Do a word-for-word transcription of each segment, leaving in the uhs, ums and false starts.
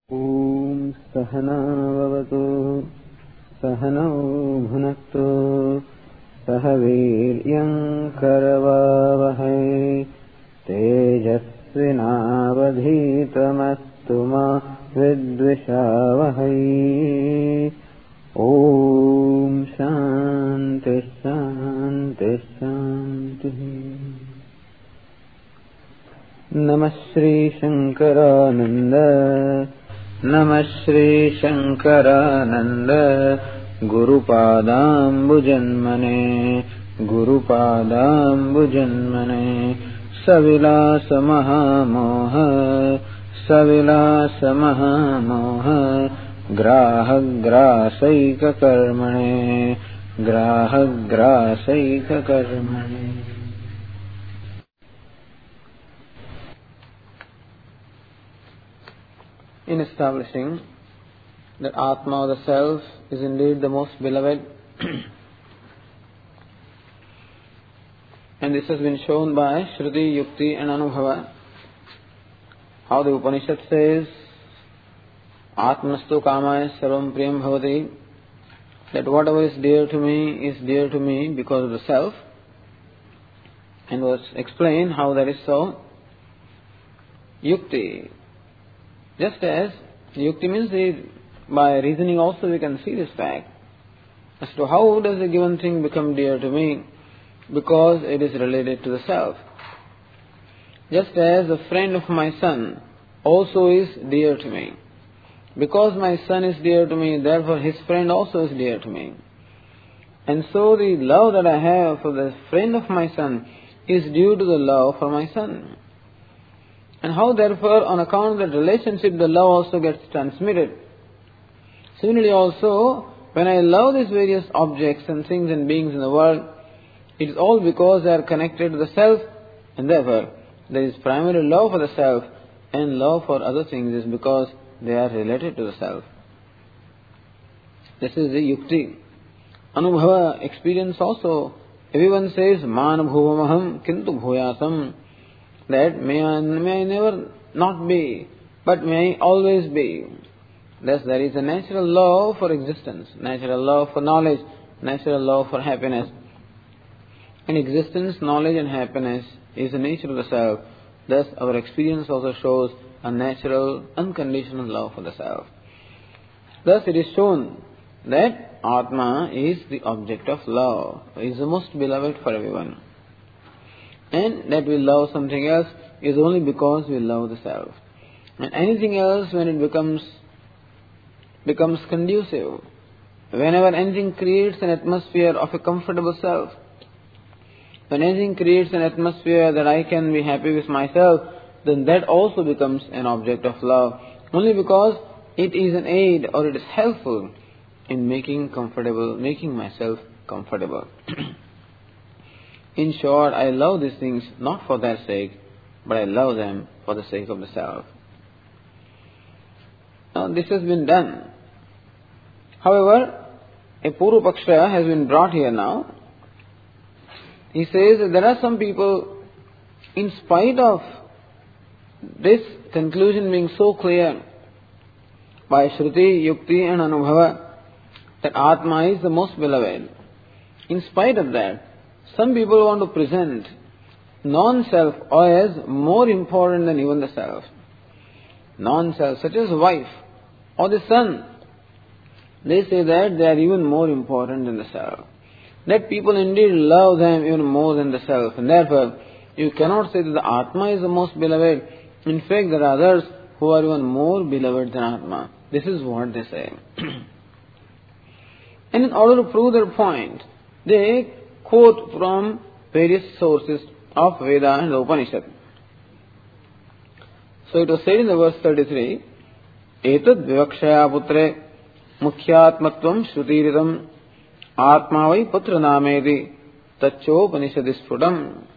ॐ सहना भवतु सहनौ भुनक्तु सह वीर्यं करवावहै तेजस्विनावधीतमस्तु मा विद्विषावहै। ॐ शान्ति शान्ति शान्तिः। नमः श्री शंकरानंद नमः Shri Shankaranand गुरुपादाम्बुजन्मने गुरुपादाम्बुजन्मने सविलास महामोह सविलास महामोह ग्राहग्रासैककर्मणे ग्राहग्रासैककर्मणे। In establishing that Atma, or the Self, is indeed the most beloved, and this has been shown by Shruti, Yukti and Anubhava, how the Upanishad says, Atmastu kamaya sarvam priyam bhavati, that whatever is dear to me is dear to me because of the Self, and was explained how that is so. Yukti, just as Yukti means the, by reasoning also we can see this fact as to how does a given thing become dear to me, because it is related to the Self. Just as a friend of my son also is dear to me, because my son is dear to me, therefore his friend also is dear to me. And so the love that I have for the friend of my son is due to the love for my son. And how therefore on account of that relationship the love also gets transmitted. Similarly also, when I love these various objects and things and beings in the world, it is all because they are connected to the Self, and therefore there is primary love for the Self, and love for other things is because they are related to the Self. This is the Yukti. Anubhava, experience also. Everyone says, Man bhuvamaham kintu bhuyasam, that may I, may I never not be, but may I always be. Thus there is a natural law for existence, natural law for knowledge, natural law for happiness. In existence, knowledge and happiness is the nature of the Self. Thus our experience also shows a natural, unconditional love for the Self. Thus it is shown that Atma is the object of love, is the most beloved for everyone. And that we love something else is only because we love the Self. And anything else, when it becomes becomes conducive, whenever anything creates an atmosphere of a comfortable Self, when anything creates an atmosphere that I can be happy with myself, then that also becomes an object of love, only because it is an aid or it is helpful in making comfortable, making myself comfortable. In short, I love these things not for their sake, but I love them for the sake of the Self. Now this has been done. However, a Purva Paksha has been brought here now. He says that there are some people, in spite of this conclusion being so clear by Shruti, Yukti and Anubhava, that Atma is the most beloved, in spite of that, some people want to present non-self as more important than even the Self. Non-self, such as wife or the son, they say that they are even more important than the Self. That people indeed love them even more than the Self. And therefore, you cannot say that the Atma is the most beloved. In fact, there are others who are even more beloved than Atma. This is what they say. And in order to prove their point, they quote from various sources of Veda and the Upanishad. So it was said in the verse thirty-three, Etad vivakshaya putre mukhyatmatvam shrutiritam atma vai putra namedi tachopanishadisputam.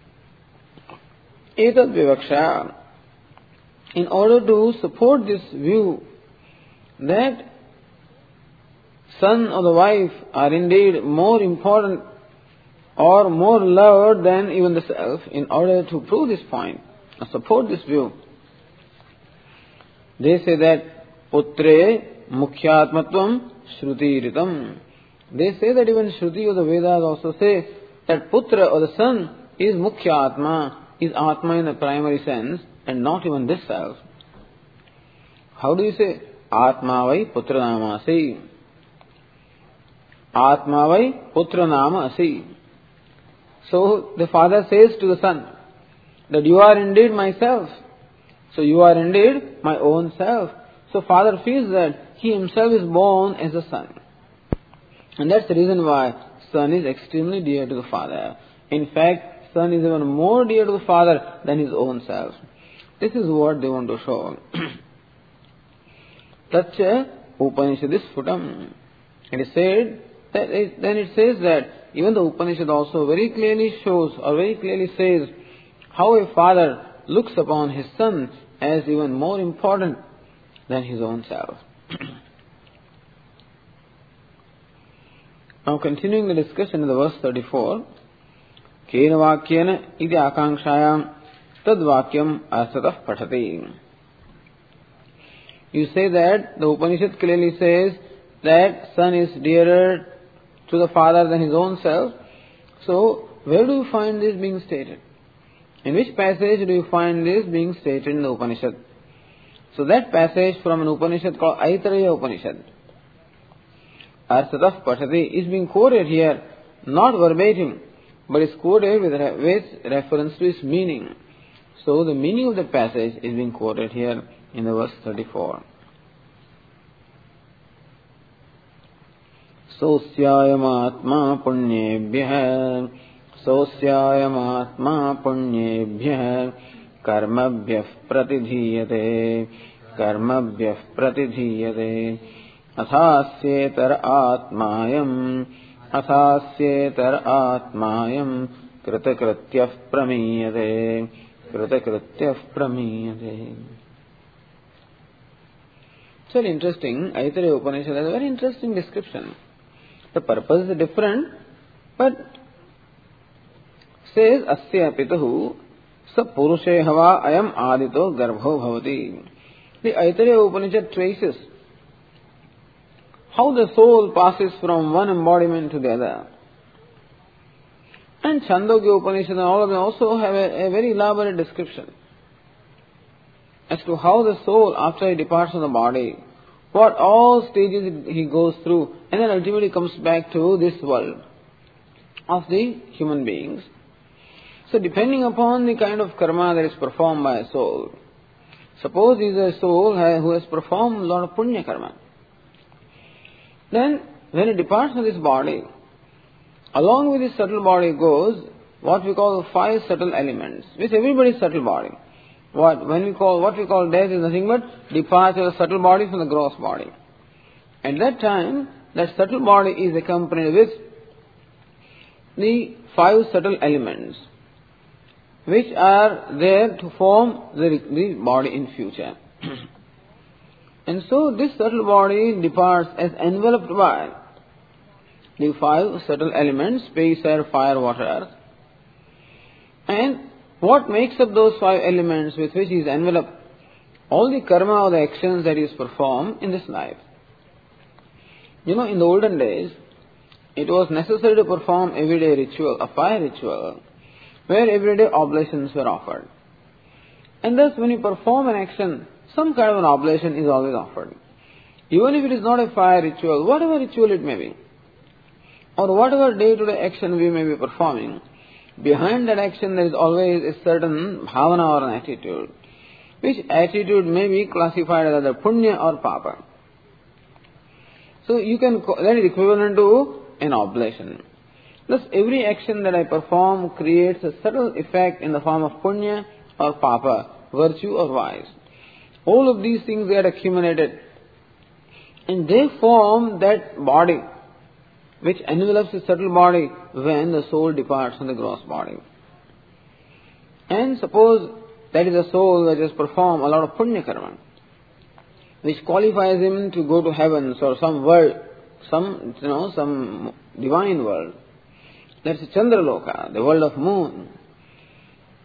Etad vivakshaya. In order to support this view that son or the wife are indeed more important or more loved than even the Self, in order to prove this point or support this view, they say that putre mukhyatmatvam shrutiritam. They say that even Shruti or the Vedas also say that Putra or the son is Mukhya Atma, is Atma in the primary sense and not even this self. How do you say? Atma vai Putra nama asi. Atma vai Putra nama asi. So the father says to the son that you are indeed myself. So you are indeed my own self. So father feels that he himself is born as a son. And that's the reason why son is extremely dear to the father. In fact, son is even more dear to the father than his own self. This is what they want to show. Tacha Upanishadis Futam. It is said that it, then it says that even the Upanishad also very clearly shows or very clearly says how a father looks upon his son as even more important than his own self. Now continuing the discussion in the verse thirty-four, Kena Vakyena iti akanksayam tad vakyam asatah pathati. You say that the Upanishad clearly says that son is dearer to the father than his own self. So where do you find this being stated? In which passage do you find this being stated in the Upanishad? So that passage from an Upanishad called Aitareya Upanishad, Arsatah Pathati, is being quoted here, not verbatim, but is quoted with, re- with reference to its meaning. So the meaning of the passage is being quoted here in the verse thirty-four. Sosyayamatma punyebhyah Sosyayamatma punyebhyah Karmabhyah pratidhiyate Karmabhyah pratidhiyate Athasyetar atmayam Athasyetar atmayam Kritakrityah pramiyate Kritakrityah pramiyate. It's very interesting. Aitareya Upanishad has a very interesting description. The purpose is different, but says Asya Pitahu Sa Purushe Hava Ayam Adito Garbho Bhavati. The Aitareya Upanishad traces how the soul passes from one embodiment to the other. And Chandogya Upanishad and all of them also have a, a very elaborate description as to how the soul, after it departs from the body, what all stages he goes through, and then ultimately comes back to this world of the human beings. So depending upon the kind of karma that is performed by a soul, suppose he is a soul who has performed a lot of punya karma, then when it departs from this body, along with this subtle body goes what we call the five subtle elements, which everybody's subtle body. What when we call what we call death is nothing but departure of the subtle body from the gross body. At that time, that subtle body is accompanied with the five subtle elements, which are there to form the, the body in future. And so this subtle body departs as enveloped by the five subtle elements: space, air, fire, water, earth. And what makes up those five elements with which he is enveloped? All the karma or the actions that he has performed in this life. You know, in the olden days, it was necessary to perform everyday ritual, a fire ritual, where everyday oblations were offered. And thus, when you perform an action, some kind of an oblation is always offered. Even if it is not a fire ritual, whatever ritual it may be, or whatever day-to-day action we may be performing, behind that action there is always a certain bhavana or an attitude, which attitude may be classified as either punya or papa. So you can, that is equivalent to an oblation. Thus every action that I perform creates a subtle effect in the form of punya or papa, virtue or vice. All of these things get accumulated and they form that body which envelops the subtle body when the soul departs from the gross body. And suppose that is a soul that has performed a lot of punya karma, which qualifies him to go to heavens or some world, some, you know, some divine world. That's Chandraloka, the world of moon.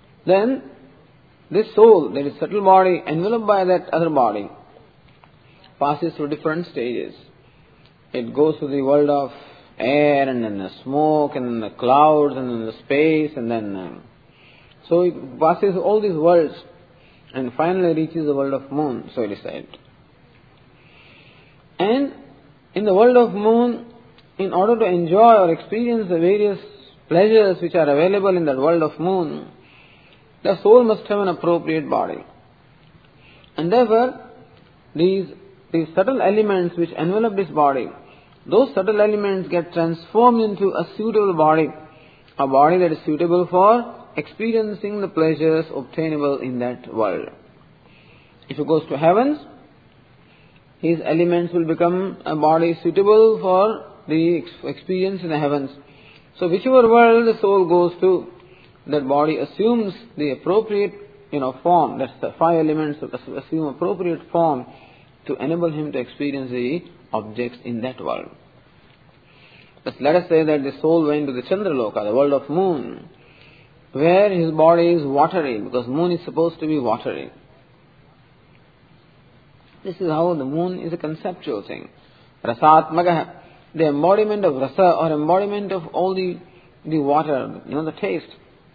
Then this soul, that is subtle body, enveloped by that other body, passes through different stages. It goes to the world of air, and then the smoke, and then the clouds, and then the space, and then... Uh, so it passes all these worlds, and finally reaches the world of moon, so it is said. And in the world of moon, in order to enjoy or experience the various pleasures which are available in that world of moon, the soul must have an appropriate body. And therefore, these, these subtle elements which envelop this body, those subtle elements get transformed into a suitable body, a body that is suitable for experiencing the pleasures obtainable in that world. If he goes to heavens, his elements will become a body suitable for the experience in the heavens. So whichever world the soul goes to, that body assumes the appropriate, you know, form. That's the five elements assume appropriate form to enable him to experience the objects in that world. But let us say that the soul went to the Chandraloka, the world of moon, where his body is watery, because moon is supposed to be watery. This is how the moon is a conceptual thing. Rasatmagaha, the embodiment of rasa, or embodiment of all the, the water, you know, the taste.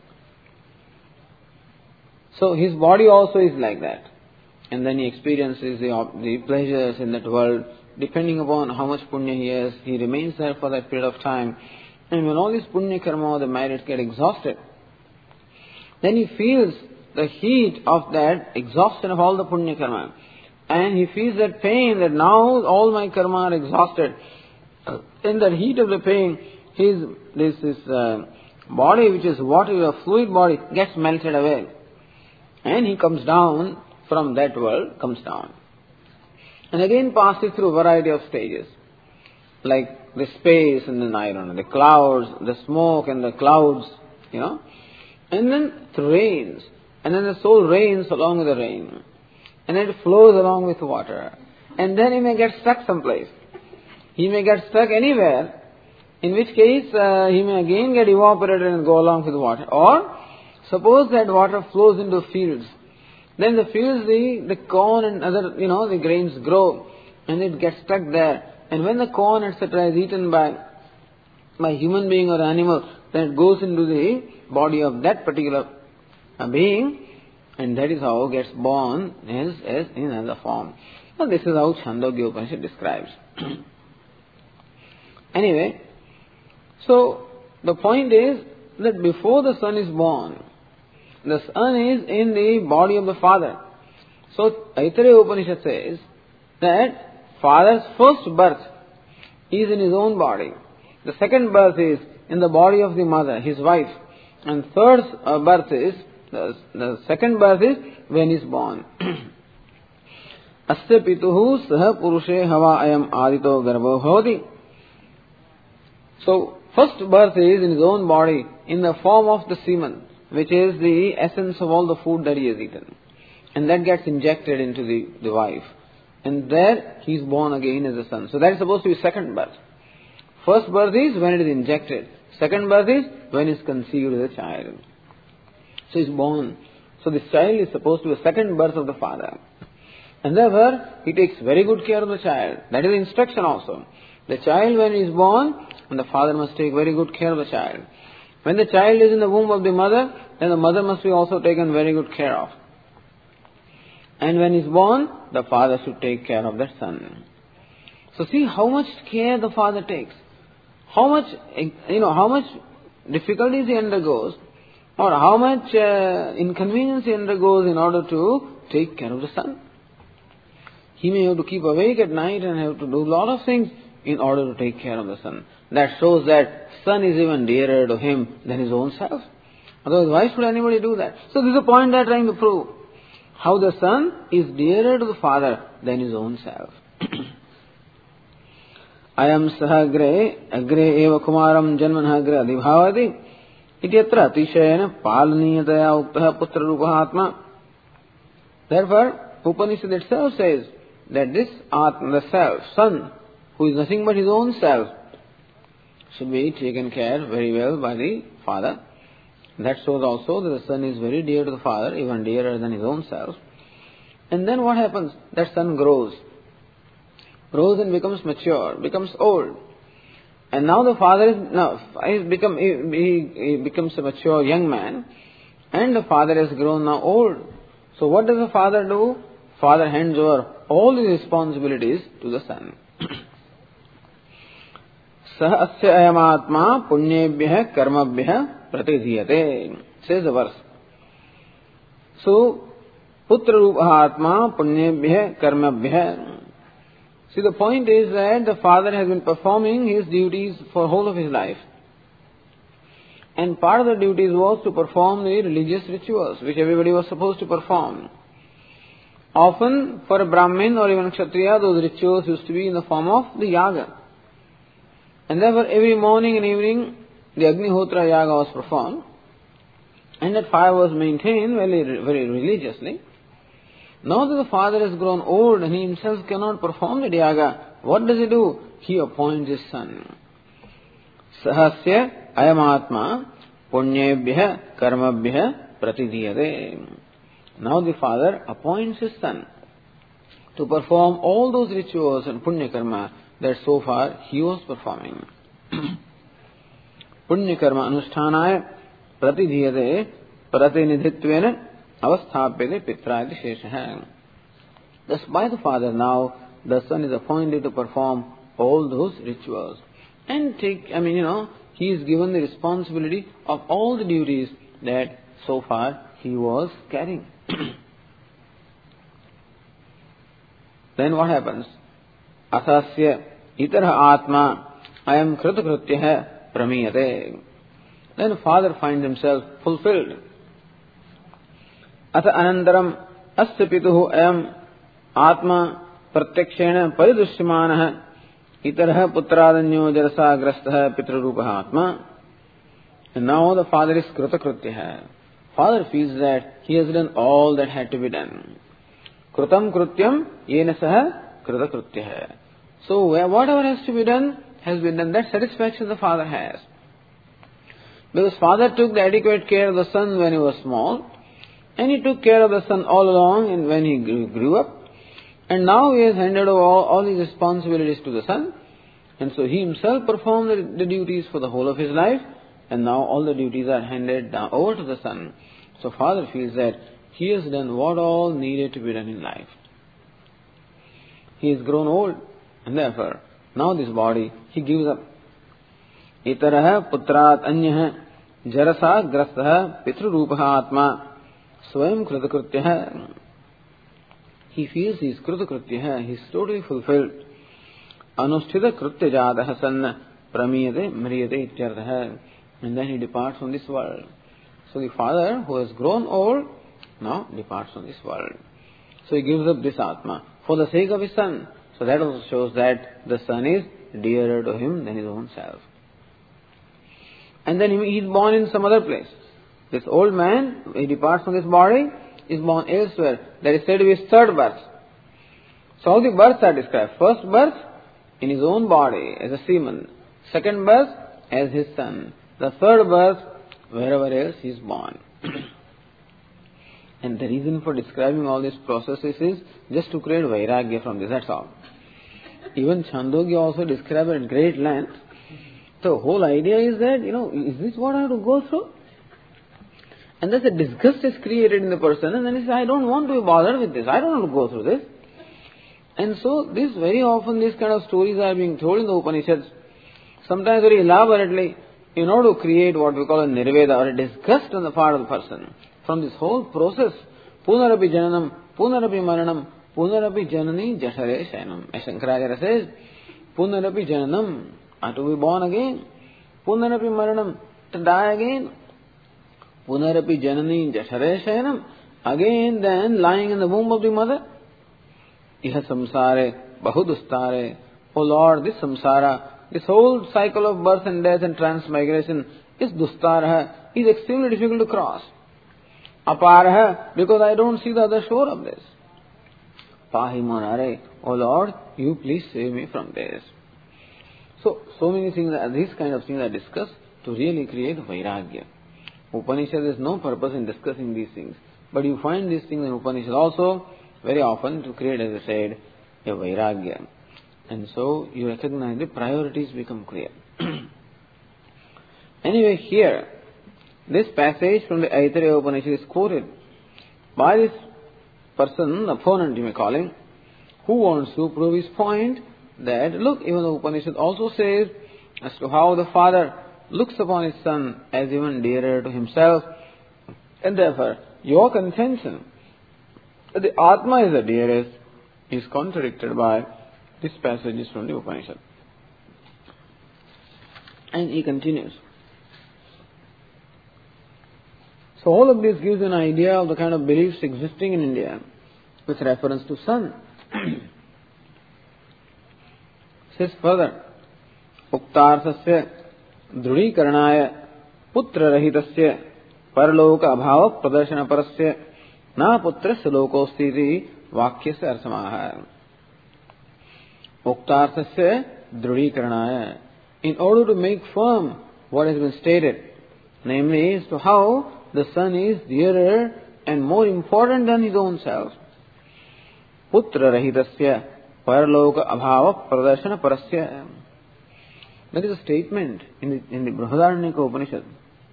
So his body also is like that. And then he experiences the, the pleasures in that world. Depending upon how much punya he has, he remains there for that period of time. And when all these punya karma, the merits get exhausted, then he feels the heat of that exhaustion of all the punya karma. And he feels that pain, that now all my karma are exhausted. In that heat of the pain, his this, this uh, body, which is water, a fluid body, gets melted away. And he comes down from that world, comes down. And again passes through a variety of stages. Like the space and then, I don't know, the clouds, the smoke and the clouds, you know. And then it rains. And then the soul rains along with the rain. And then it flows along with water. And then he may get stuck someplace. He may get stuck anywhere, in which case uh, he may again get evaporated and go along with water. Or suppose that water flows into fields. Then the fields, the, the corn and other, you know, the grains grow, and it gets stuck there. And when the corn, et cetera, is eaten by by human being or animal, then it goes into the body of that particular uh, being, and that is how it gets born as, as in another form. Now this is how Chandogya Upanishad describes. Anyway, so the point is that before the son is born, the son is in the body of the father. So Aitareya Upanishad says that father's first birth is in his own body. The second birth is in the body of the mother, his wife. And third uh, birth is, the, the second birth is when he is born. Asya pituhu saha purushe hava ayam adito garbho bhavati. So first birth is in his own body in the form of the semen, which is the essence of all the food that he has eaten. And that gets injected into the, the wife. And there he is born again as a son. So that is supposed to be second birth. First birth is when it is injected. Second birth is when it is conceived as a child. So he is born. So this child is supposed to be a second birth of the father. And therefore, he takes very good care of the child. That is the instruction also. The child, when he is born, and the father must take very good care of the child. When the child is in the womb of the mother, then the mother must be also taken very good care of. And when he is born, the father should take care of that son. So see how much care the father takes. How much, you know, how much difficulties he undergoes, or how much uh, inconvenience he undergoes in order to take care of the son. He may have to keep awake at night and have to do a lot of things in order to take care of the son. That shows that son is even dearer to him than his own self. Otherwise, why should anybody do that? So this is the point they are trying to prove. How the son is dearer to the father than his own self. Ayam saha agre, agre eva kumaram janmanah agre adhibhavati, ityatra atishayana palaniyataya uktaha putra rupaha atma. Therefore, Upanishad itself says that this atma, the self, son, who is nothing but his own self, should be taken care very well by the father. That shows also that the son is very dear to the father, even dearer than his own self. And then what happens? That son grows. grows and becomes mature, becomes old. And now the father is now he's become he, he, he becomes a mature young man, and the father has grown now old. So what does the father do? Father hands over all the responsibilities to the son. Sah asya ayamatma punyebhyah karmabhyah pratidhiyate, says the verse. So putra rupa atma punyebhyah karmabhyah. See, the point is that the father has been performing his duties for whole of his life. And part of the duties was to perform the religious rituals, which everybody was supposed to perform. Often, for a Brahmin or even a Kshatriya, those rituals used to be in the form of the yaga. And therefore, every morning and evening, the Agnihotra yaga was performed. And that fire was maintained very, very religiously. Now that the father has grown old and he himself cannot perform the yaga, what does he do? He appoints his son. Sahasya ayamatma punyebhyah karmabhyah pratidhiyate. Now the father appoints his son to perform all those rituals and punya karma that so far he was performing. Punya karma anushthanaya pratidhiyate pratinidhitvena avasthapyate pitradi sheshaha. Thus by the father now, the son is appointed to perform all those rituals. And take, I mean, you know, he is given the responsibility of all the duties that so far he was carrying. Then what happens? Asasya itara atma ayam kritakrutyah pramiyate. Then the father finds himself fulfilled. Atha anantaram asya pituhu ayam atma pratyakshena paridushyamanaha itaraha putradanyo jarasa grastha pitrarupaha atma. And now the father is kritakrutyah. Father feels that he has done all that had to be done. Krutam krutyam yena saha kritakrutyah. So whatever has to be done has been done. That satisfaction the father has. Because father took the adequate care of the son when he was small, and he took care of the son all along and when he grew, grew up. And now he has handed over all, all his responsibilities to the son. And so he himself performed the, the duties for the whole of his life. And now all the duties are handed down over to the son. So father feels that he has done what all needed to be done in life. He has grown old, and therefore now this body he gives up. Itaraha putrat anyah jarasa grastha pitrurupaha atma swayam kritakrutyah. He feels he is kritakrutyah, he is totally fulfilled. Anusthita krutya jadaha sanna pramiyate mriyate ityartha. And then he departs from this world. So the father who has grown old now departs from this world. So he gives up this Atma for the sake of his son. So that also shows that the son is dearer to him than his own self. And then he is born in some other place. This old man, he departs from this body, is born elsewhere. That is said to be his third birth. So all the births are described. First birth in his own body as a seaman. Second birth as his son. The third birth, wherever else he is born. And the reason for describing all these processes is just to create vairagya from this, that's all. Even Chandogya also described it at great length. The whole idea is that, you know, is this what I have to go through? And thus a disgust is created in the person, and then he says, I don't want to be bothered with this, I don't want to go through this. And so this very often these kind of stories are being told in the Upanishads, sometimes very elaborately, in order to create what we call a nirveda or a disgust on the part of the person. From this whole process, punarapi jananam, punarapi maranam, punarapi janani jashare shanam. As Shankaracharya says, punarapi jananam, are to be born again. Punarapi maranam, to die again. Punarapi janani jashare shanam, again then lying in the womb of the mother. Iha samsare bahudustare. O Lord, this samsara, this whole cycle of birth and death and transmigration is dustaraha, is extremely difficult to cross. Aparaha, because I don't see the other shore of this. Pahi morare, O Lord, you please save me from this. So, so many things, these kind of things are discussed to really create vairagya. Upanishad, there is no purpose in discussing these things. But you find these things in Upanishad also very often to create, as I said, a vairagya. And so you recognize the priorities become clear. Anyway, here, this passage from the Aitareya Upanishad is quoted by this person, opponent you may call him, who wants to prove his point that, look, even the Upanishad also says as to how the father looks upon his son as even dearer to himself, and therefore your contention that the Atma is the dearest is contradicted by these passages from the Upanishad. And he continues. So all of this gives an idea of the kind of beliefs existing in India with reference to son. Says further, Uktarthasya Drudhikarnaya Putra Rahitasya Paraloka Abhava Pradarshana Parasya Na Putrasya Lokostiti Vakyasya Arsamaha. Uktarthasya Drudhikarnaya. In order to make firm what has been stated, namely as to how the son is dearer and more important than his own self. Putra Rahitasya Paraloka Abhava Pradarshana Parasya. That is a statement in the, in the Brihadaranyaka Upanishad,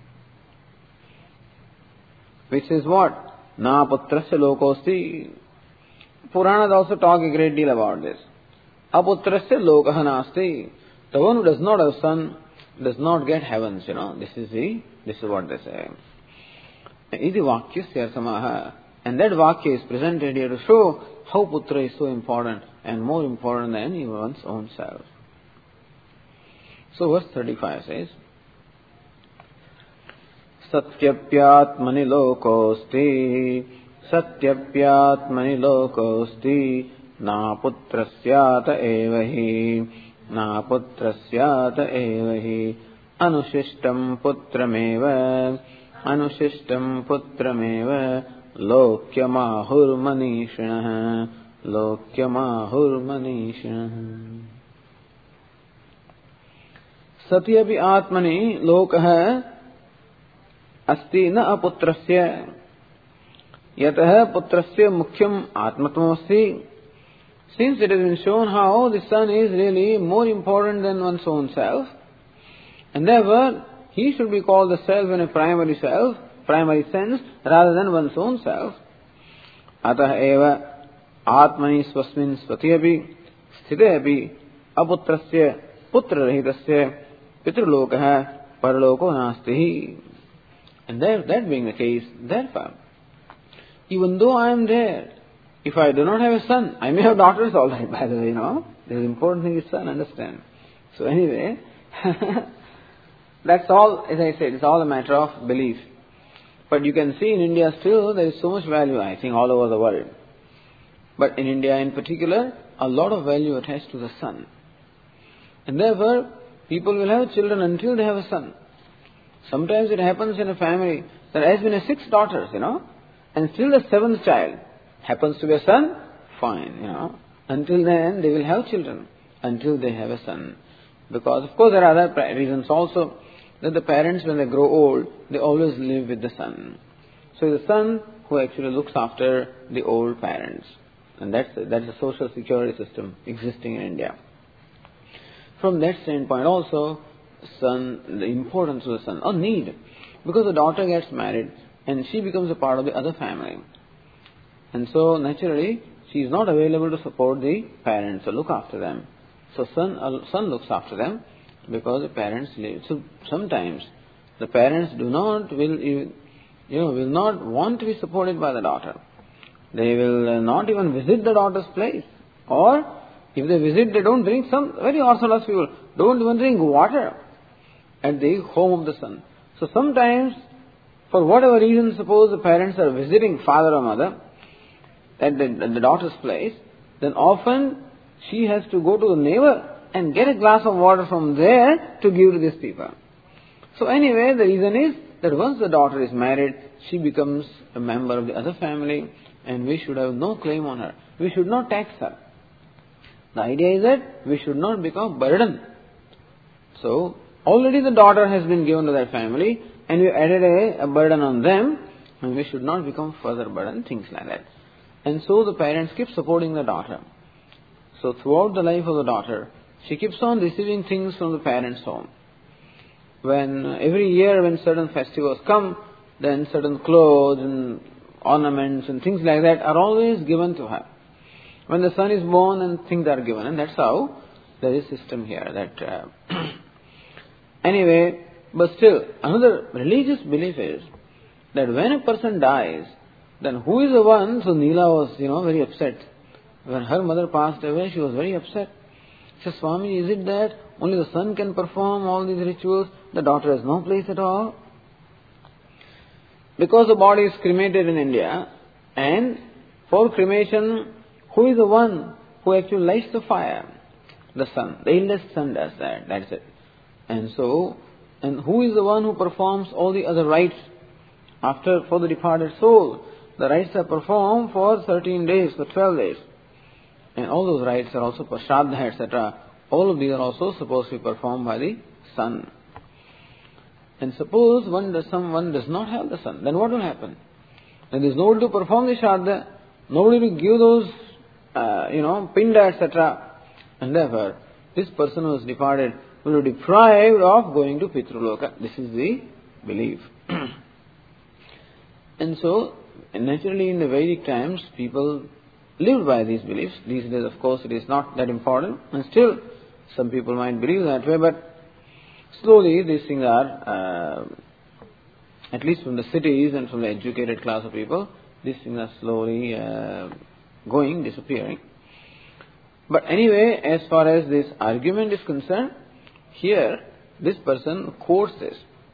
which says what? Na putrasya lokosti. Puranas also talk a great deal about this. Aputrasya lokaha nasti. The one who does not have son does not get heavens, you know. This is the, this is what they say. Iti vakyasya arsamaha. And that vakya is presented here to show how putra is so important and more important than even one's own self. So verse thirty-five says, Satyapyatmani lokosti, Satyapyatmani lokosti, Na putrasyata evahi, Na putrasyata evahi, Anushishtam putrameva, Anushishtam putrameva, Lokyamahur manishinaha, Lokyamahur manishinaha. Satyapi atmani lokah asti na aputrasya yatah putrasya mukhyam atmatmasti. Since it has been shown how the son is really more important than one's own self, and therefore he should be called the self in a primary self, primary sense, rather than one's own self. Atah eva atmani swasmin swatiyapi sthiteyapi aputrasya putra rahitasya Pitrulokaha paraloko nasti. And that, that being the case, therefore, even though I am there, if I do not have a son, I may have daughters all right, by the way, you know. The important thing is son, understand. So anyway, that's all, as I said, it's all a matter of belief. But you can see in India still there is so much value, I think, all over the world. But in India in particular, a lot of value attached to the son. And therefore, people will have children until they have a son. Sometimes it happens in a family, there has been a six daughters, you know, and still the seventh child happens to be a son, fine, you know. Until then, they will have children, until they have a son. Because, of course, there are other reasons also, that the parents, when they grow old, they always live with the son. So the son who actually looks after the old parents. And that's, that's a social security system existing in India. From that standpoint also, son, the importance of the son, or need, because the daughter gets married and she becomes a part of the other family. And so naturally, she is not available to support the parents or look after them. So son, uh, son looks after them because the parents live. So sometimes the parents do not, will, you know, will not want to be supported by the daughter. They will not even visit the daughter's place. Or if they visit, they don't drink, some very orthodox people don't even drink water at the home of the son. So sometimes, for whatever reason, suppose the parents are visiting father or mother at the, at the daughter's place, then often she has to go to the neighbor and get a glass of water from there to give to these people. So anyway, the reason is that once the daughter is married, she becomes a member of the other family and we should have no claim on her. We should not tax her. The idea is that we should not become a burden. So, already the daughter has been given to that family and we added a, a burden on them, and we should not become further burden, things like that. And so the parents keep supporting the daughter. So throughout the life of the daughter, she keeps on receiving things from the parents' home. When uh, every year when certain festivals come, then certain clothes and ornaments and things like that are always given to her. When the son is born, and things are given, and that's how there is system here. That uh, anyway, but still, another religious belief is that when a person dies, then who is the one? So Neela was, you know, very upset. When her mother passed away, she was very upset. She said, Swami, is it that only the son can perform all these rituals? The daughter has no place at all? Because the body is cremated in India, and for cremation, who is the one who actually lights the fire? The son. The eldest son does that. That's it. And so, and who is the one who performs all the other rites after for the departed soul? The rites are performed for thirteen days, for twelve days. And all those rites are also for Shraddha, et cetera. All of these are also supposed to be performed by the son. And suppose one does, someone does not have the son, then what will happen? Then there is nobody to perform the Shraddha, nobody to give those, uh, you know, pinda, et cetera. And therefore, this person who has departed will be deprived of going to Pitruloka. This is the belief. And so, naturally in the Vedic times, people lived by these beliefs. These days, of course, it is not that important. And still, some people might believe that way, but slowly these things are, uh, at least from the cities and from the educated class of people, these things are slowly uh, going, disappearing. But anyway, as far as this argument is concerned, here, this person quotes this.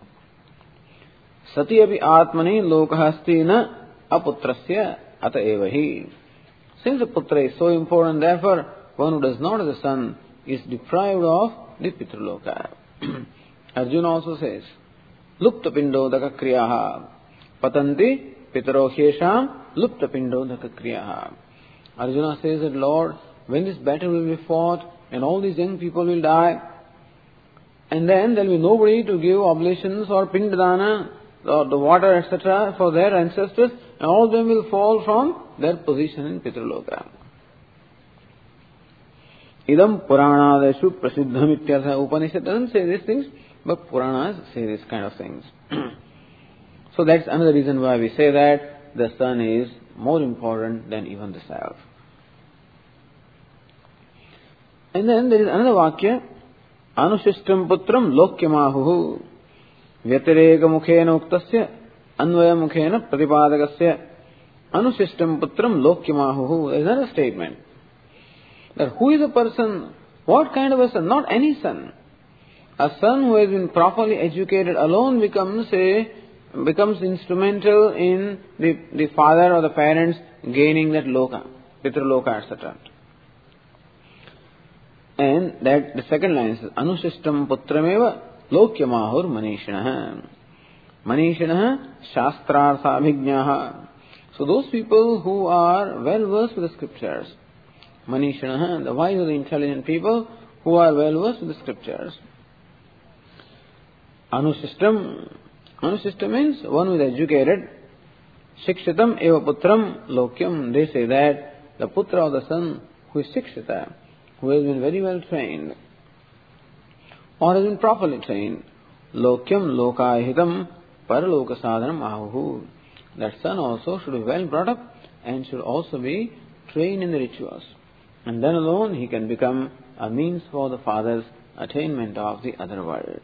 Sati api atmani lokahasti na aputrasya ata evahi. Since the putra is so important, therefore, one who does not have the son is deprived of the Pitruloka. Arjuna also says, Lupta pindodaka kriyaha patanti pitarokhesham lupta pindodaka kriyaha. Arjuna says that, Lord, when this battle will be fought and all these young people will die, and then there will be nobody to give oblations or pindadana or the water, et cetera for their ancestors, and all of them will fall from their position in Pitruloka. Idam Puranadeshu Prasiddham Ityartha. Upanishad doesn't say these things, but Puranas say these kind of things. So that's another reason why we say that the son is more important than even the self. And then there is another Vakya, Anushishtam Putram Lokyamahuhu Vyatireka Mukhena Uktasya Anvaya Mukhena Pratipadakasya Anushishtam Putram Lokyamahuhu. There is another statement. That who is a person, what kind of a son? Not any son. A son who has been properly educated alone becomes a, becomes instrumental in the, the father or the parents gaining that loka, Pitruloka, et cetera. And that the second line says, Anushishtam Putrameva Lokyamahur Manishinaha. Manishinaha Shastrartha Abhijnaha. So those people who are well versed with the scriptures, Manishanaha, the wise or the intelligent people who are well versed with the scriptures. Anusishtam. Anusishtam means one who is educated. Shikshitam eva putram lokyam. They say that the putra or the son who is shikshita, who has been very well trained or has been properly trained, lokyam lokahitam paraloka sadhanam ahuhu. That son also should be well brought up and should also be trained in the rituals. And then alone he can become a means for the father's attainment of the other world.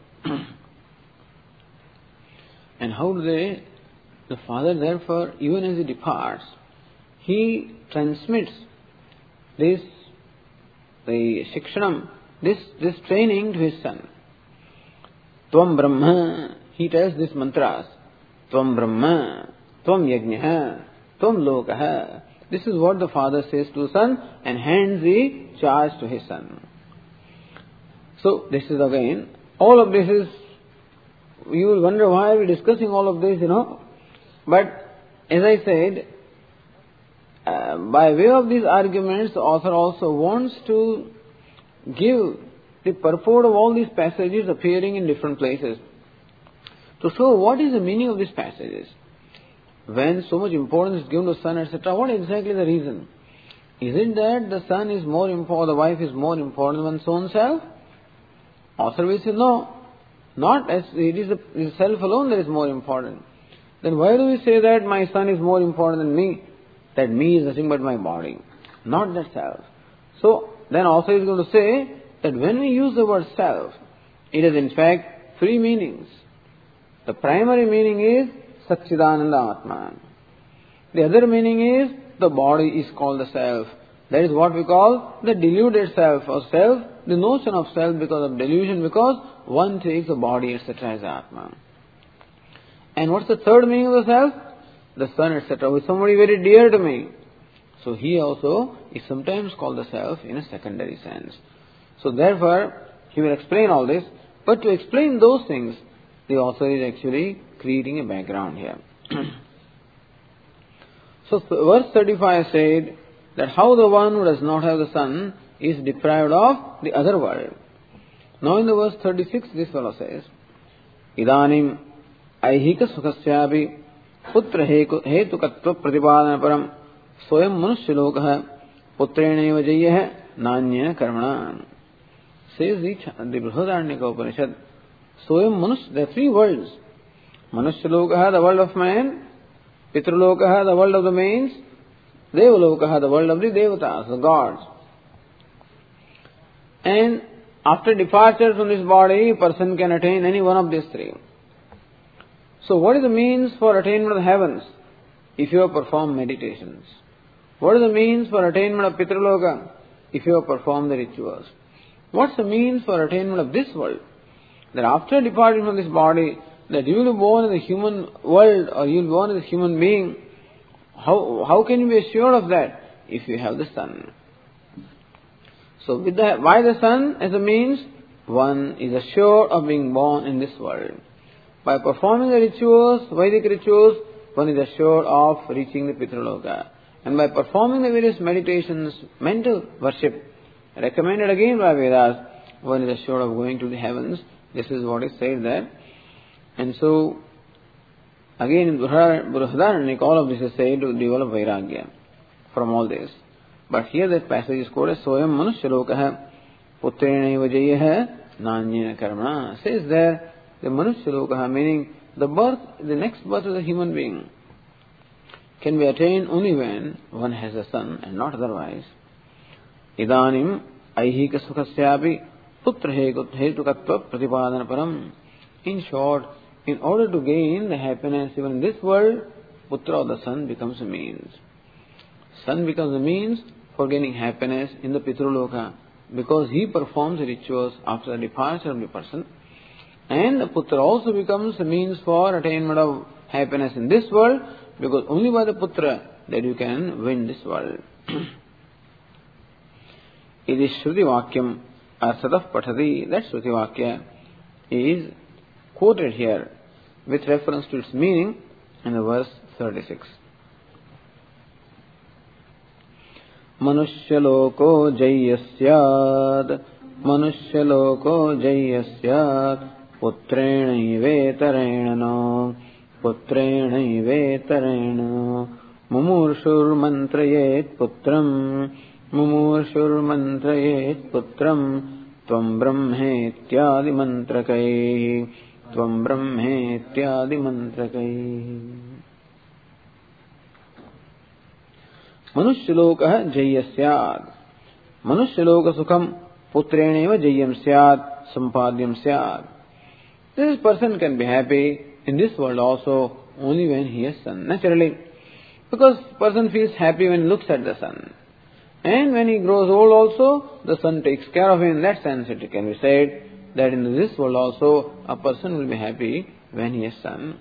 And how do they, the father therefore, even as he departs, he transmits this, the shikshanam, this, this training to his son. Tvam Brahma, he tells these mantras. Tvam Brahma, Tvam Yajnaha, Tvam Lokaha. This is what the father says to the son and hands the charge to his son. So this is again, all of this is, you will wonder why we are discussing all of this, you know. But as I said, uh, by way of these arguments, the author also wants to give the purport of all these passages appearing in different places, to show what is the meaning of these passages. When so much importance is given to son, et cetera, what exactly the reason? is it that the son is more important, the wife is more important than one's own self? Author will say, no, not as it is the it is self alone that is more important. Then why do we say that my son is more important than me? That me is nothing but my body, not that self. So then author is going to say that when we use the word self, it has in fact three meanings. The primary meaning is Satchidananda Atman. The other meaning is the body is called the self. That is what we call the deluded self or self, the notion of self because of delusion, because one takes the body, et cetera as Atman. And what's the third meaning of the self? The son, et cetera, who is somebody very dear to me. So he also is sometimes called the self in a secondary sense. So therefore, he will explain all this. But to explain those things, the author is actually creating a background here. So verse thirty-five said that how the one who does not have the son is deprived of the other world. Now in the verse thirty-six, this fellow says, Idanim aihika sukhasyapi putra hetukatva pratipadana param swayam manushya putrena vajayah nanyena karmana. Says the, the Brihadaranyaka Upanishad, Swayam Manush, there are three worlds. Manushya the world of man, Pitralokaha, the world of the mains, Devalokaha, the world of the Devatas, the gods. And after departure from this body, a person can attain any one of these three. So what is the means for attainment of the heavens? If you have performed meditations. What is the means for attainment of Pitraloka? If you have performed the rituals. What's the means for attainment of this world? That after departing from this body, that you will be born in the human world or you will be born as a human being. How how can you be assured of that? If you have the sun. So with the, why the sun as a means? One is assured of being born in this world. By performing the rituals, Vedic rituals, one is assured of reaching the Pitraloka. And by performing the various meditations, mental worship, recommended again by Vedas, one is assured of going to the heavens. This is what is said there. And so, again in Brihadaranyaka, all of this is said to develop Vairagya from all this. But here that passage is quoted, Soyam Manushya Lokaha Putrena Vajayah Nanyena Karmana. Says there, the Manushya Lokaha, meaning the birth, the next birth of the human being, can be attained only when one has a son and not otherwise. Idanim aihika sukhasyapi putra hetukatva pratipadana param. In short, in order to gain the happiness even in this world, putra or the son becomes a means. Son becomes a means for gaining happiness in the Pitraloka because he performs the rituals after the departure of the person. And the putra also becomes a means for attainment of happiness in this world because only by the putra that you can win this world. It is Shruti Vakyam Arsatah Pathati. That Shruti Vakya is quoted here with reference to its meaning in the verse thirty-six. Manushya loko jayasyad Manushya loko jayasyad Putrena vetarena no Putrena vetarena Mumurshur mantrayet putram Mumurshur mantrayet putram Tvam brahmetyadi mantrakai Tvam brahmetyadi mantrakai. Manushya loka jayasyad. Manushya loka sukham putreneva jayam syad sampadyam syad. This person can be happy in this world also only when he has son. Naturally, because person feels happy when he looks at the sun. And when he grows old also, the sun takes care of him. In that sense, it can be said that in this world also, a person will be happy when he has son.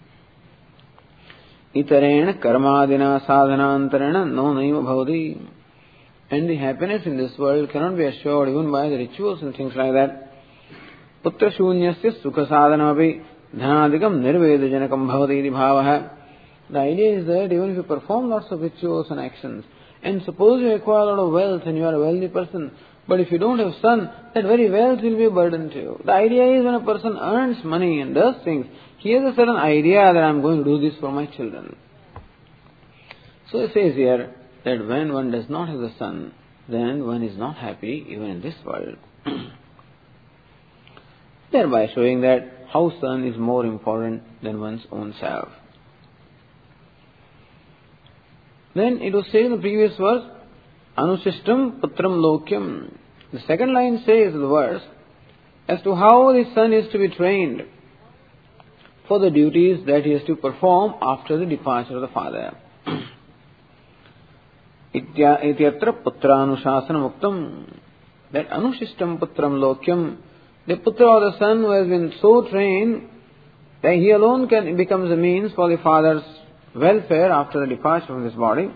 Itarena karmadina sadhanantarena no naiva bhavati. And the happiness in this world cannot be assured even by the rituals and things like that. Putra shunyasya sukha sadhanamapi dhanadikam nirvedajanakam bhavati iti bhavaha. The idea is that even if you perform lots of rituals and actions, and suppose you acquire a lot of wealth and you are a wealthy person, but if you don't have son, that very wealth will be a burden to you. The idea is when a person earns money and does things, he has a certain idea that I am going to do this for my children. So it says here that when one does not have the son, then one is not happy even in this world. Thereby showing that how son is more important than one's own self. Then it was said in the previous verse, Anusishtam Putram Lokyam. The second line says the verse as to how the son is to be trained for the duties that he has to perform after the departure of the father. Ityatra Putranushasana Muktam. That Anushishtam Putram Lokyam, the putra or the son who has been so trained that he alone can becomes a means for the father's welfare after the departure from this body.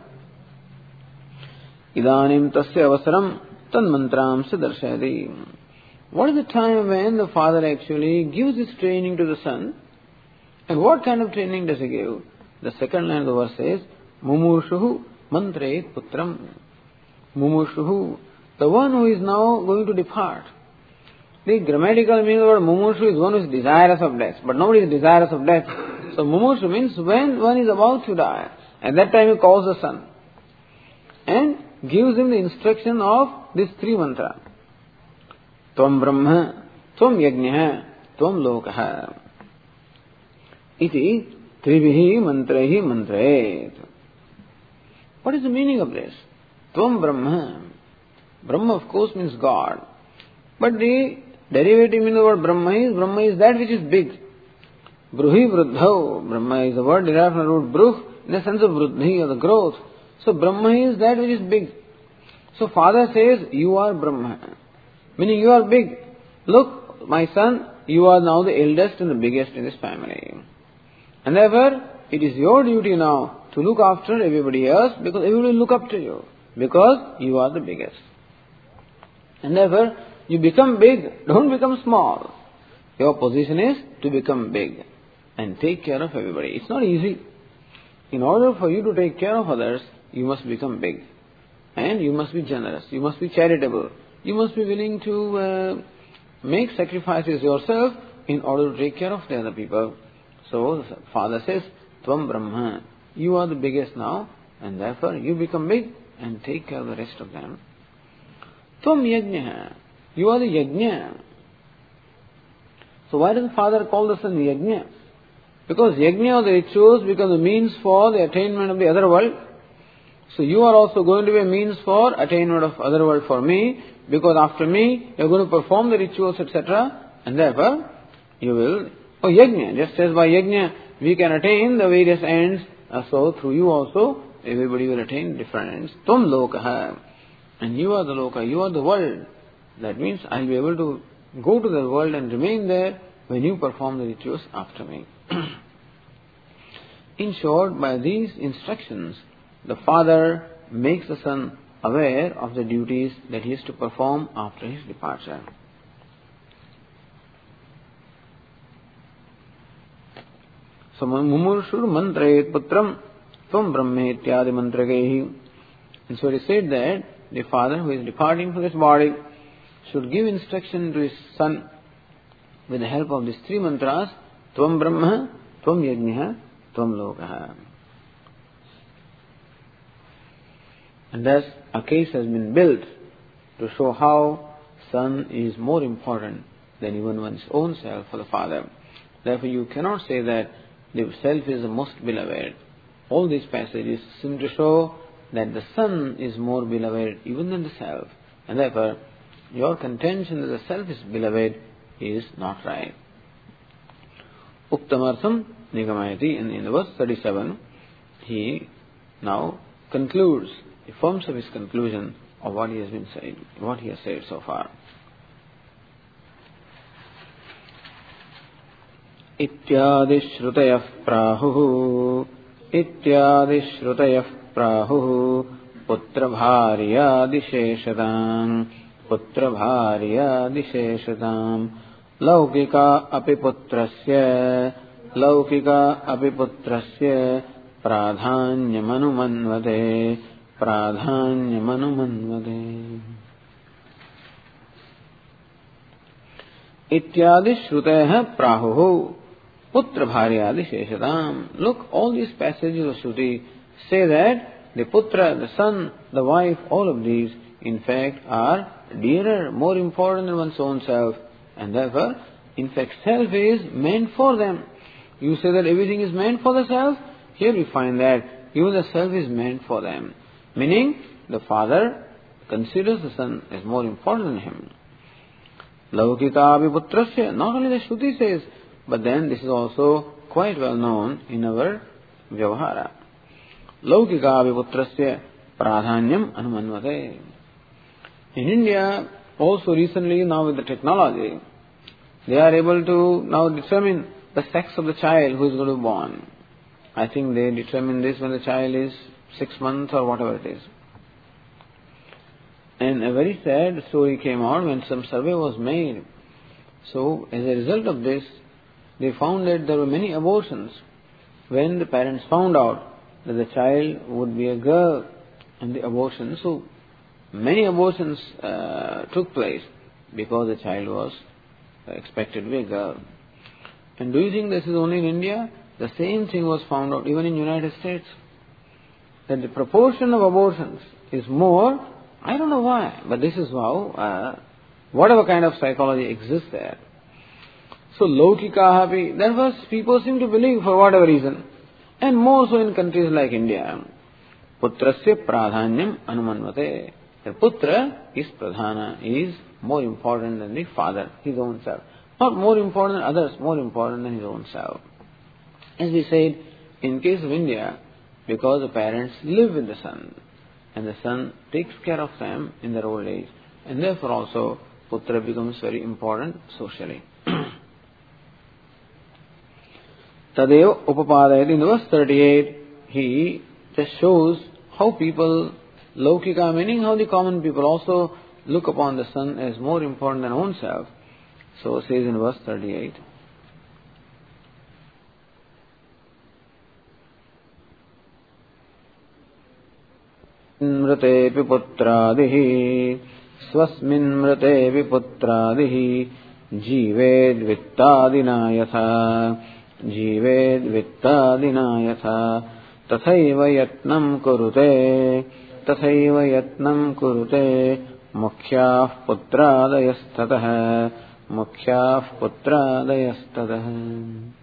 Idanim tasya avasaram tanmantram sadarshayati. What is the time when the father actually gives this training to the son? And what kind of training does he give? The second line of the verse says, Mumurshuhu mantre putram. Mumurshuhu, the one who is now going to depart. The grammatical meaning of the word mumurshu is one who is desirous of death, but nobody is desirous of death. So mumurshu means when one is about to die, at that time he calls the son and gives him the instruction of these three mantras. Tvam Brahma, Tvam Yajna, Tvam Lokaha. Iti Trivihi Mantrehi Mantret. What is the meaning of this? Tvam Brahma. Brahma of course means God. But the derivative meaning of the word Brahma is, Brahma is that which is big. Bruhi Vruddhau. Brahma is a word derived from the root Bruh in the sense of Vruddhi or the growth. So Brahma is that which is big. So father says, you are Brahma. Meaning you are big. Look, my son, you are now the eldest and the biggest in this family. And therefore, it is your duty now to look after everybody else because everybody will look up to you. Because you are the biggest. And therefore, you become big, don't become small. Your position is to become big and take care of everybody. It's not easy. In order for you to take care of others, you must become big. And you must be generous. You must be charitable. You must be willing to uh, make sacrifices yourself in order to take care of the other people. So the father says, Tvam Brahma. You are the biggest now, and therefore you become big and take care of the rest of them. Tvam Yajna. You are the Yajna. So why does the father call the son Yajna? Because Yajna or the rituals become the means for the attainment of the other world. So you are also going to be a means for attainment of other world for me, because after me you are going to perform the rituals, et cetera. And therefore you will, oh Yajna, just as by Yajna we can attain the various ends, uh, so through you also everybody will attain different ends. Tvam Lokaha. And you are the Loka, you are the world. That means I will be able to go to the world and remain there when you perform the rituals after me. In short, by these instructions, the father makes the son aware of the duties that he is to perform after his departure. So, Mumurshur Mantrayet Putram Tvam Brahme Ityadi Mantragehi. And so it is said that the father who is departing from this body should give instruction to his son with the help of these three mantras, Tvam Brahma, Tvam Yajna, Tvam Lokaha. And thus a case has been built to show how son is more important than even one's own self for the father. Therefore you cannot say that the self is the most beloved. All these passages seem to show that the son is more beloved even than the self. And therefore your contention that the self is beloved is not right. Uktamartham Nigamayati, and in the verse thirty-seven, he now concludes, affirms of his conclusion of what he has been said, what he has said so far. Ityadi Shrutayah Prahuhu Ityadi Shrutayah Prahuhu Putra Bharya Disheshadam Putra Bharya Disheshadam Laukika Api Putrasya Laukika Api Putrasya Pradhanya Manumanvade Pradhanya Manumanvade. Ityadi Shrutayah Prahuhu Putra Bharyadi Sheshadam. Look, all these passages of Shruti say that the putra, the son, the wife, all of these, in fact, are dearer, more important than one's own self. And therefore, in fact, self is meant for them. You say that everything is meant for the self. Here we find that even the self is meant for them. Meaning, the father considers the son as more important than him. Laukika viputrasya. Not only the Shruti says, but then this is also quite well known in our Vyavahara. Laukika viputrasya pradhanyam anumanvate. In India, also recently now with the technology, they are able to now determine the sex of the child who is going to be born. I think they determine this when the child is six months or whatever it is. And a very sad story came out when some survey was made. So, as a result of this, they found that there were many abortions when the parents found out that the child would be a girl and the abortion. So, many abortions uh, took place because the child was expected to be a girl. And do you think this is only in India? The same thing was found out even in the United States. That the proportion of abortions is more, I don't know why, but this is how, uh, whatever kind of psychology exists there. So, Laukikahapi, therefore people seem to believe for whatever reason, and more so in countries like India, Putrasya pradhanyam anumanvate. The putra is pradhana, is more important than the father, his own self. Not more important than others, more important than his own self. As we said, in case of India, because the parents live with the son, and the son takes care of them in their old age, and therefore also putra becomes very important socially. Tadeva upapadayati. In verse thirty-eight, he just shows how people, Laukika, meaning how the common people also look upon the son as more important than own self. So says in verse thirty-eight. Mrate putradihi swasmin mrate putradihi jived vittadina yatha jived vittadina yatha tathaiva yatnam kurute tathaiva yatnam kurute mukhyah putradayastataha mukhyah putradayastataha.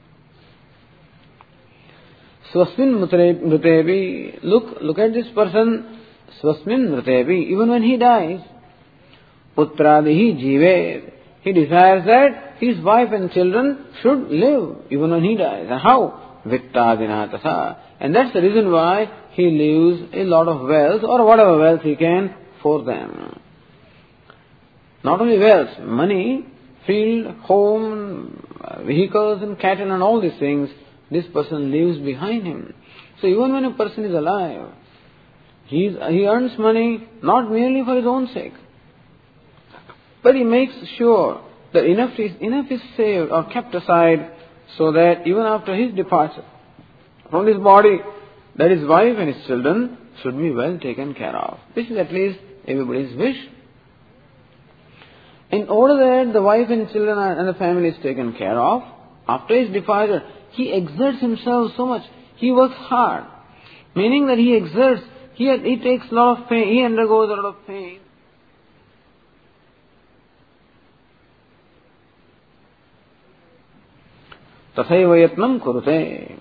Swasmin mritevi, look, look at this person, Swasmin mritevi, even when he dies, putradihi jive, he desires that his wife and children should live even when he dies. And how? Vittadina tasa. And that's the reason why he leaves a lot of wealth or whatever wealth he can for them. Not only wealth, money, field, home, vehicles and cattle and all these things, this person leaves behind him. So even when a person is alive, he, is, he earns money not merely for his own sake, but he makes sure that enough is, enough is saved or kept aside so that even after his departure from this body, that his wife and his children should be well taken care of. This is at least everybody's wish. In order that the wife and children are, and the family is taken care of, after his departure, he exerts himself so much. He works hard. Meaning that he exerts, he, he takes a lot of pain, he undergoes a lot of pain. Tathaiva yatnam kurute.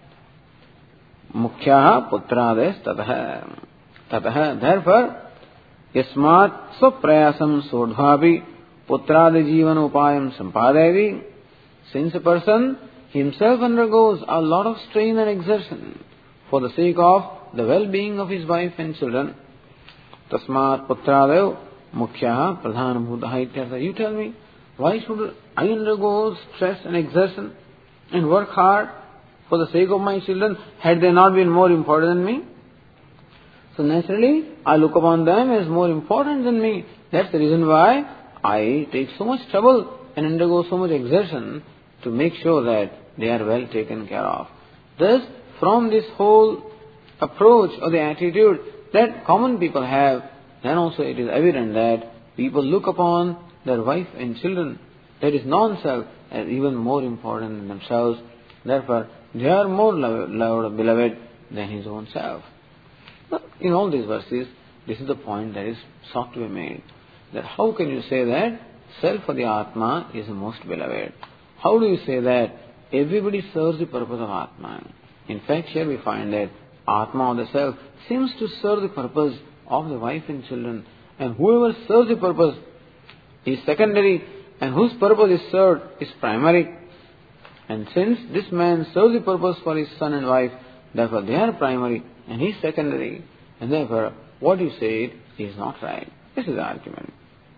Mukhyaha putrades tataha. Tataha. Therefore, yasmat swaprayasam sodhavi putrade jivan upayam sampadayvi. Since a person himself undergoes a lot of strain and exertion for the sake of the well-being of his wife and children, tasmat putradev mukhyaha pradhanabhutaha ityartha. You tell me, why should I undergo stress and exertion and work hard for the sake of my children, had they not been more important than me? So naturally, I look upon them as more important than me. That's the reason why I take so much trouble and undergo so much exertion to make sure that they are well taken care of. Thus, from this whole approach or the attitude that common people have, then also it is evident that people look upon their wife and children, that is non-self, as even more important than themselves. Therefore, they are more loved, beloved than his own self. In all these verses, this is the point that is sought to be made. That how can you say that self or the Atma is the most beloved? How do you say that everybody serves the purpose of Atma? In fact, here we find that Atma or the self seems to serve the purpose of the wife and children. And whoever serves the purpose is secondary, and whose purpose is served is primary. And since this man serves the purpose for his son and wife, therefore they are primary and he is secondary. And therefore, what you said is not right. This is the argument.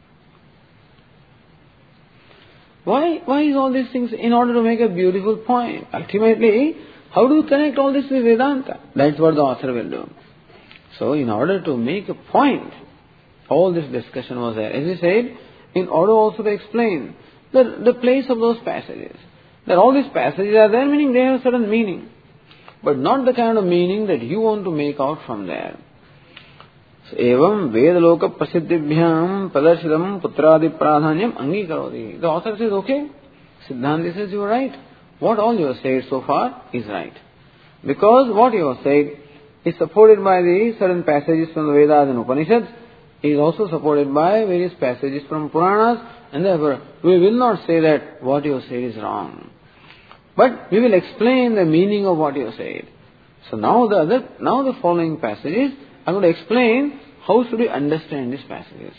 Why, why is all these things? In order to make a beautiful point. Ultimately, how do you connect all this with Vedanta? That's what the author will do. So, in order to make a point, all this discussion was there. As we said, in order also to explain the, the place of those passages. That all these passages are there, meaning they have a certain meaning. But not the kind of meaning that you want to make out from there. So, evam vedaloka prasiddhibhyam pradarshidam putradi pradhanyam angikaroti. The author says, okay, Siddhanta says you are right. What all you have said so far is right. Because what you have said is supported by the certain passages from the Vedas and Upanishads, is also supported by various passages from Puranas, and therefore we will not say that what you have said is wrong. But we will explain the meaning of what you have said. So now the other, now the following passages, I am going to explain how should we understand these passages.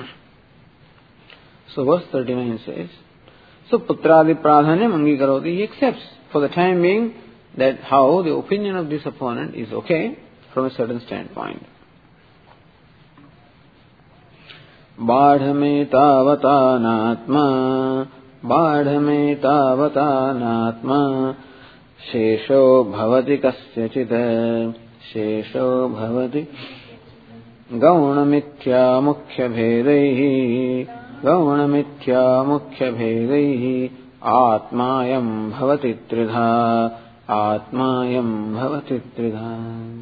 So verse thirty-nine says, so putradi pradhanyam angikaroti, he accepts for the time being that how the opinion of this opponent is okay from a certain standpoint. Badhame tavatanaatma, badhame tavatanaatma, shesho bhavati kasyachita, shesho bhavati gaunamithya mukhya bhedaihi, gaunamithya mukhya bhedaihi, atmayam bhavati tridha, atmayam bhavati tridha.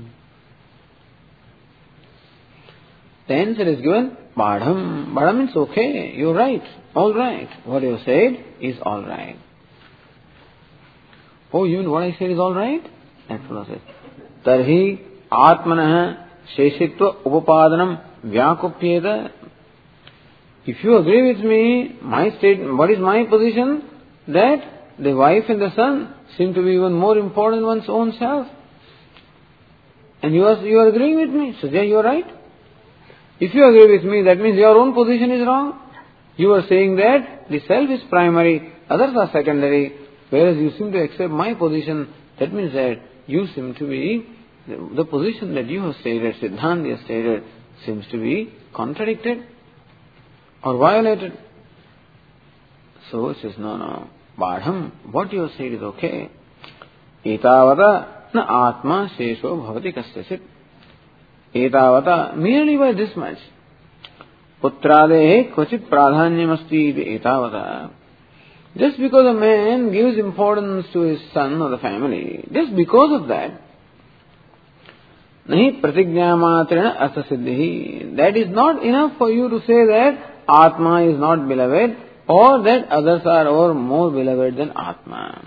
The answer is given, Badham. Badham means okay, you're right, all right. What you said is all right. Oh, you mean what I said is all right? That's what I said. Tarhi atmanah sheshitva upapadanam vyakupyeta. If you agree with me, my statement, what is my position? That the wife and the son seem to be even more important than one's own self. And you are, you are agreeing with me, so yeah, you are right. If you agree with me, that means your own position is wrong. You are saying that the self is primary, others are secondary, whereas you seem to accept my position. That means that you seem to be, the, the position that you have stated, Siddhanta has stated, seems to be contradicted or violated. So it says, no, no, Badham, what you have said is okay. Etavata na atma shesho bhavati kasyasit. Etavata, merely by this much. Putradehe kvachit pradhanyam asti etavata. Just because a man gives importance to his son or the family, just because of that, nahi pratignyamatrena asasiddhi. That is not enough for you to say that Atma is not beloved or that others are or more beloved than Atma.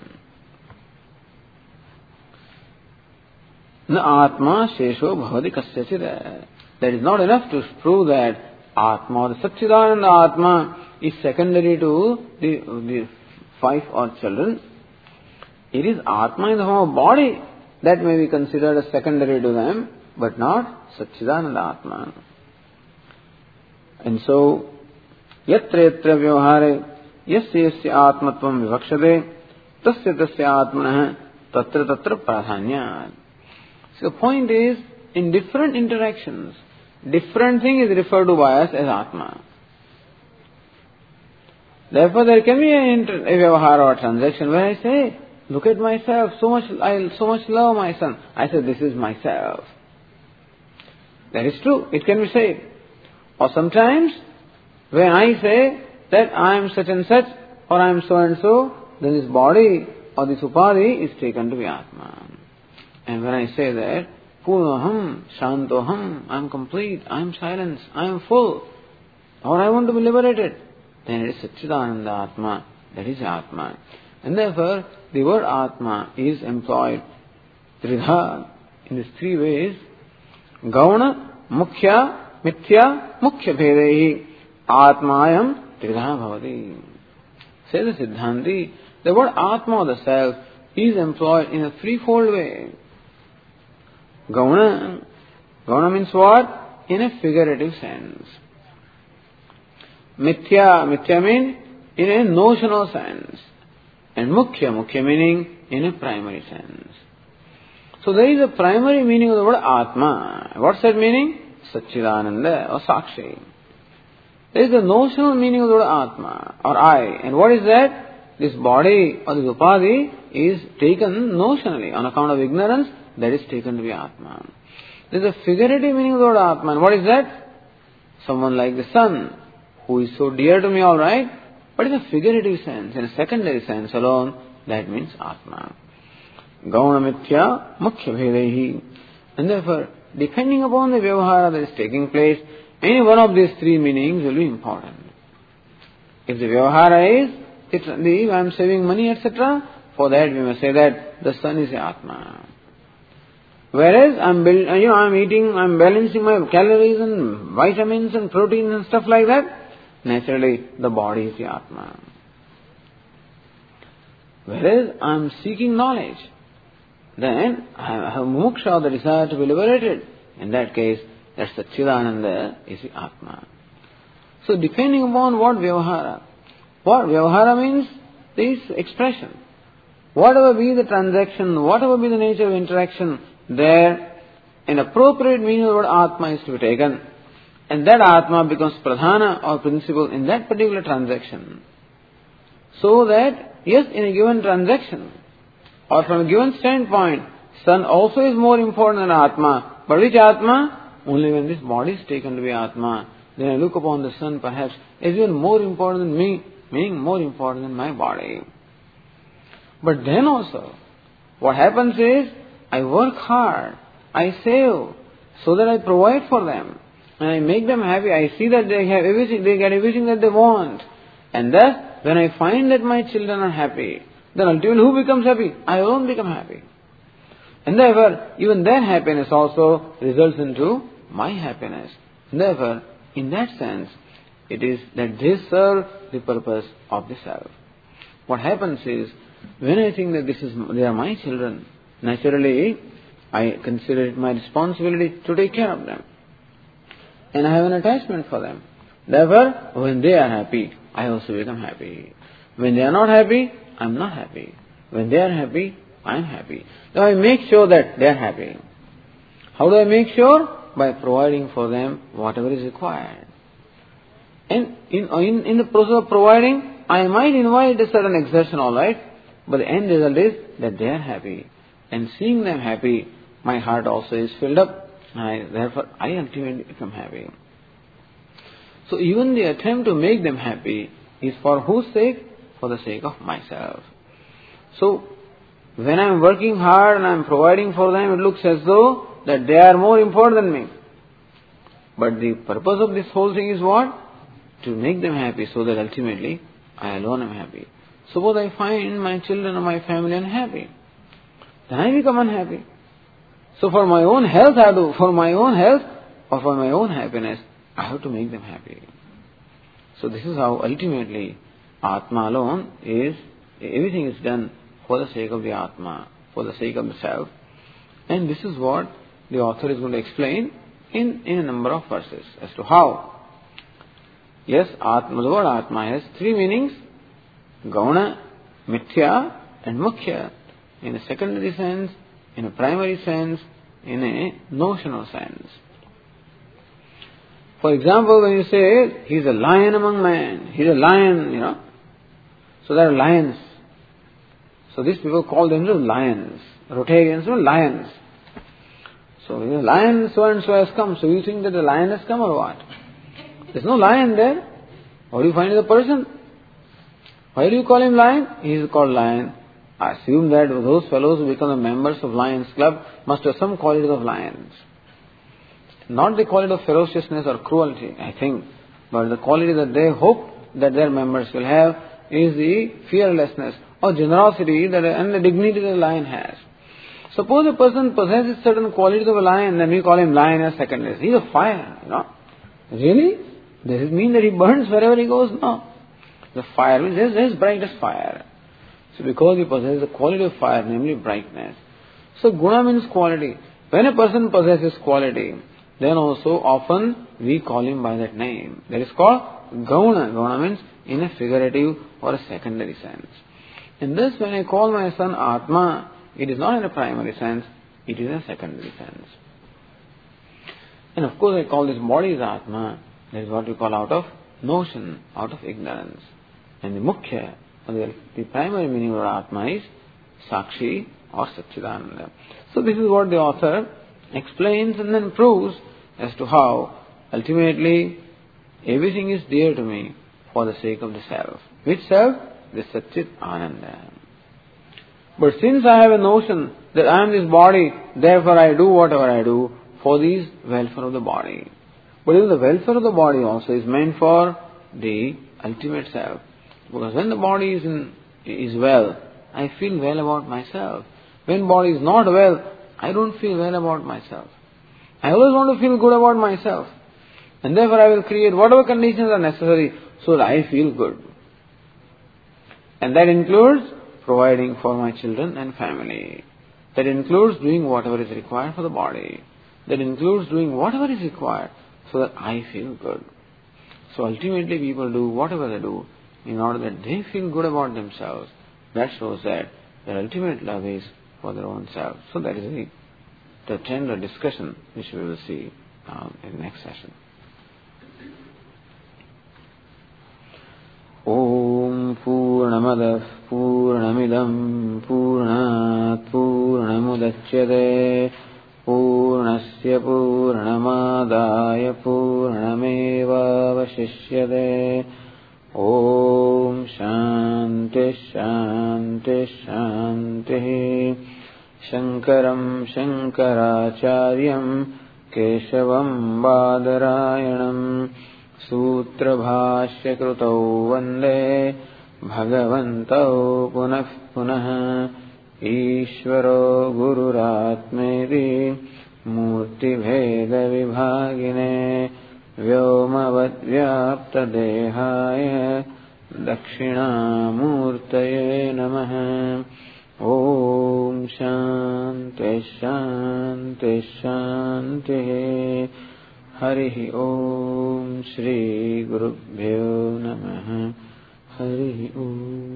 Na Atma shesho bhavati kasyachit. That is not enough to prove that Atma or the Satchidananda Atma is secondary to the, the wife or children. It is Atma in the form of body that may be considered as secondary to them, but not Satchidananda Atma. And so, yatra yatra vyavahare yasya yasya atmatvam vivakshate tasya tasya atmanah tatra tatra pradhanyat. So the point is, in different interactions, different thing is referred to by us as Atma. Therefore, there can be a, inter- a vyavahara or transaction where I say, look at myself, so much I so much love my son. I say, this is myself. That is true, it can be said. Or sometimes, when I say that I am such and such, or I am so and so, then this body or this upadhi is taken to be Atma. And when I say that, Purnaham, Shantoham, I am complete, I am silence, I am full, or I want to be liberated, then it is Satchidananda Atma, that is Atma. And therefore, the word Atma is employed Tridha in these three ways Gauna, Mukhya, Mithya, Mukhya Bhedehi, Atmayam Tridha Bhavati. Says the Siddhanti, the word Atma or the self is employed in a threefold way. Gauna, Gauna means what? In a figurative sense. Mithya, Mithya means in a notional sense. And Mukhya, Mukhya meaning in a primary sense. So there is a primary meaning of the word Atma. What's that meaning? Satchidananda or Sakshi. There is a notional meaning of the word Atma or I. And what is that? This body or this Upadhi is taken notionally. On account of ignorance, that is taken to be Atma. There is a figurative meaning of the word Atma. And what is that? Someone like the sun, who is so dear to me, all right, but in a figurative sense, in a secondary sense alone, that means Atma. Gauna Mithya Mukhya Bhedehi. And therefore, depending upon the Vyavahara that is taking place, any one of these three meanings will be important. If the Vyavahara is, it's the, I am saving money, et cetera, for that we must say that the sun is the Atma. Whereas I'm, build, you know, I'm eating, I'm balancing my calories and vitamins and proteins and stuff like that, naturally the body is the Atma. Whereas I'm seeking knowledge, then I have moksha, the desire to be liberated. In that case, that Satchidananda is the Atma. So depending upon what Vyavahara, what Vyavahara means, this expression. Whatever be the transaction, whatever be the nature of interaction, there an appropriate meaning of the word Atma is to be taken. And that Atma becomes Pradhana or principle in that particular transaction. So that, yes, in a given transaction, or from a given standpoint, sun also is more important than Atma. But which Atma? Only when this body is taken to be Atma. Then I look upon the sun perhaps as even more important than me, meaning more important than my body. But then also, what happens is, I work hard, I save, so that I provide for them, and I make them happy. I see that they have everything, they get everything that they want. And thus, when I find that my children are happy, then ultimately who becomes happy? I alone become happy. And therefore, even their happiness also results into my happiness. And therefore, in that sense, it is that they serve the purpose of the self. What happens is, when I think that this is, they are my children, naturally, I consider it my responsibility to take care of them. And I have an attachment for them. Therefore, when they are happy, I also become happy. When they are not happy, I am not happy. When they are happy, I am happy. So I make sure that they are happy. How do I make sure? By providing for them whatever is required. And in, in, in the process of providing, I might invite a certain exertion, all right, but the end result is that they are happy. And seeing them happy, my heart also is filled up. I, therefore, I ultimately become happy. So even the attempt to make them happy is for whose sake? For the sake of myself. So, when I am working hard and I am providing for them, it looks as though that they are more important than me. But the purpose of this whole thing is what? To make them happy, so that ultimately I alone am happy. Suppose I find my children or my family unhappy, then I become unhappy. So for my own health, I have to, for my own health or for my own happiness, I have to make them happy. So this is how ultimately Atma alone is, everything is done for the sake of the Atma, for the sake of the self. And this is what the author is going to explain in, in a number of verses as to how. Yes, Atma, the word Atma has three meanings: Gauna, Mithya and Mukhya. In a secondary sense, in a primary sense, in a notional sense. For example, when you say, he is a lion among men, he is a lion, you know. So there are lions. So these people call themselves lions. Rotarians were lions. So the lion so and so has come. So you think that the lion has come or what? There's no lion there. How do you find the person? Why do you call him lion? He is called lion. I assume that those fellows who become the members of Lions Club must have some qualities of lions. Not the quality of ferociousness or cruelty, I think, but the quality that they hope that their members will have is the fearlessness or generosity that, and the dignity that a lion has. Suppose a person possesses certain qualities of a lion, then we call him lioness secondary. He's a fire, you know. Really? Does it mean that he burns wherever he goes? No. The fire means there's, there's bright as fire. So because he possesses the quality of fire, namely brightness. So guna means quality. When a person possesses quality, then also often we call him by that name. That is called gauna. Gauna means in a figurative or a secondary sense. And thus when I call my son Atma, it is not in a primary sense, it is in a secondary sense. And of course I call this body as Atma. That is what we call out of notion, out of ignorance. And the mukhya, or the, the primary meaning of Atma is Sakshi or Satchidananda. So this is what the author explains and then proves as to how ultimately everything is dear to me for the sake of the self. Which self? The Satchit Ananda. But since I have a notion that I am this body, therefore I do whatever I do for the welfare of the body. But even the welfare of the body also is meant for the ultimate self. Because when the body is in, is well, I feel well about myself. When body is not well, I don't feel well about myself. I always want to feel good about myself. And therefore I will create whatever conditions are necessary so that I feel good. And that includes providing for my children and family. That includes doing whatever is required for the body. That includes doing whatever is required so that I feel good. So ultimately people do whatever they do in order that they feel good about themselves. That shows that their ultimate love is for their own self. So that is the, the trend or discussion which we will see um, in the next session. Om Purnamadah Purnamidam Purnat Purnamudachyate Purnasya Purnamadaya Purnameva Vashishyate. Om Shanti Shanti Shanti. Shankaram Shankaracharyam Keshavam Badarayanam Sutra Bhashya Krutau Vande Bhagavantau Punah Punah. Ishvaro Gururatmeri Murti Bheda Vibhagine Vyomavad Vyapta Dehaya Dakshinamurtaye Namaha. Om Shanti Shanti Shanti. Hari Om Shri Gurubhyo Namaha. Hari Om.